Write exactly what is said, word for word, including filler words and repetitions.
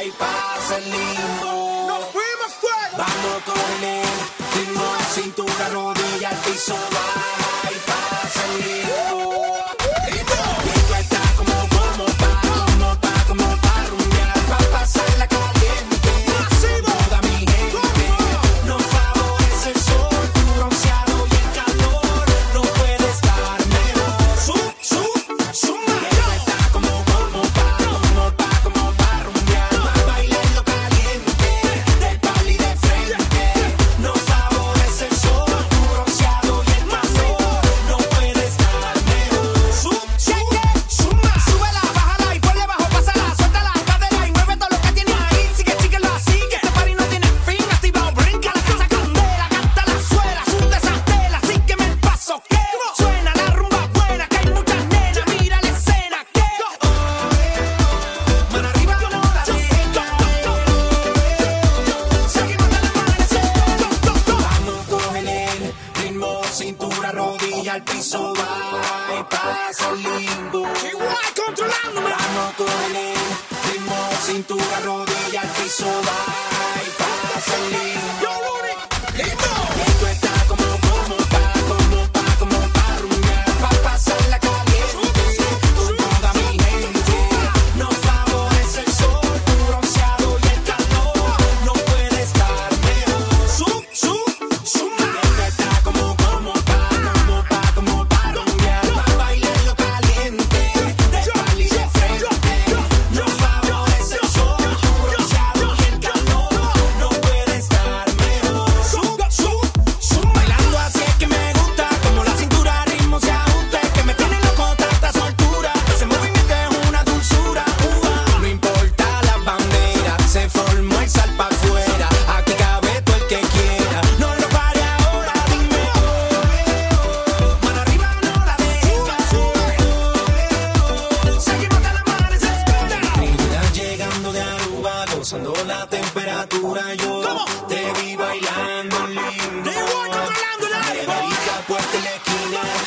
y pasa el limbo. ¡Nos fuimos fuera! Vamos con el ritmo, cintura, rodilla, al piso, baja y pasa el limbo. Esto está como, como pa, como pa, como pa rumbear, pa pasarla caliente. Toda mi gente, nos favorece el sol, tu bronceado y el calor, no puede estar mejor. Sub, sub, suma. Esto está como, como pa, como pa, como pa rumbear, pa bailarlo caliente, del pali de frente. Nos favorece el sol, tu bronceado y el calor, no puede estar mejor. Sub, sub, suma. Súbela, bájala y ponle bajo, pásala, suelta la cadera y mueve todo lo que tienes ahí. Sigue, síguelo así, que este party no tiene fin. Activado, brinca la casa candela, canta la suela, sunde esa tela, sígueme el paso que suena la rumba buena, que hay muchas nenas, mira la escena que mano arriba no la dejen caer. Seguimos hasta el amanecer. Vamos con el ritmo, cintura, rodilla, al piso, va y pasa el limbo. Igual controlándome. Vamos con el ritmo, cintura, rodilla, al piso, va y pasa el limbo. Yo, Rudy, listo. Esto está como, como pa, como pa, como pa rumbear, pa pasarla caliente. Con toda mi gente, nos favorece el sol, tu bronceado y el calor, no puede estar mejor. Sub, sub, suma. Esto está como, como pa, como pa, como pa rumbear, pa bailarlo caliente, del pali de frente. Nos favorece el sol, tu bronceado y el calor, no puede estar mejor. Sub, sub, suma. Bailando así es que me gusta, como la cintura al ritmo se ajusta, es que me tiene loco tanta soltura, ese movimiento es una dulzura. Uva. No importa la bandera, se formó el sal pa' afuera, aquí cabe todo el que quiera, no lo pare ahora, dime oh, oh. Mano arriba no la dejes caer. Seguimos hasta el amanecer. Trinidad llegando de Aruba, gozando la temperatura, yo ¿Cómo? te vi bailando en limbo. Igual controlando el aire. Margarita, puerta en la esquina,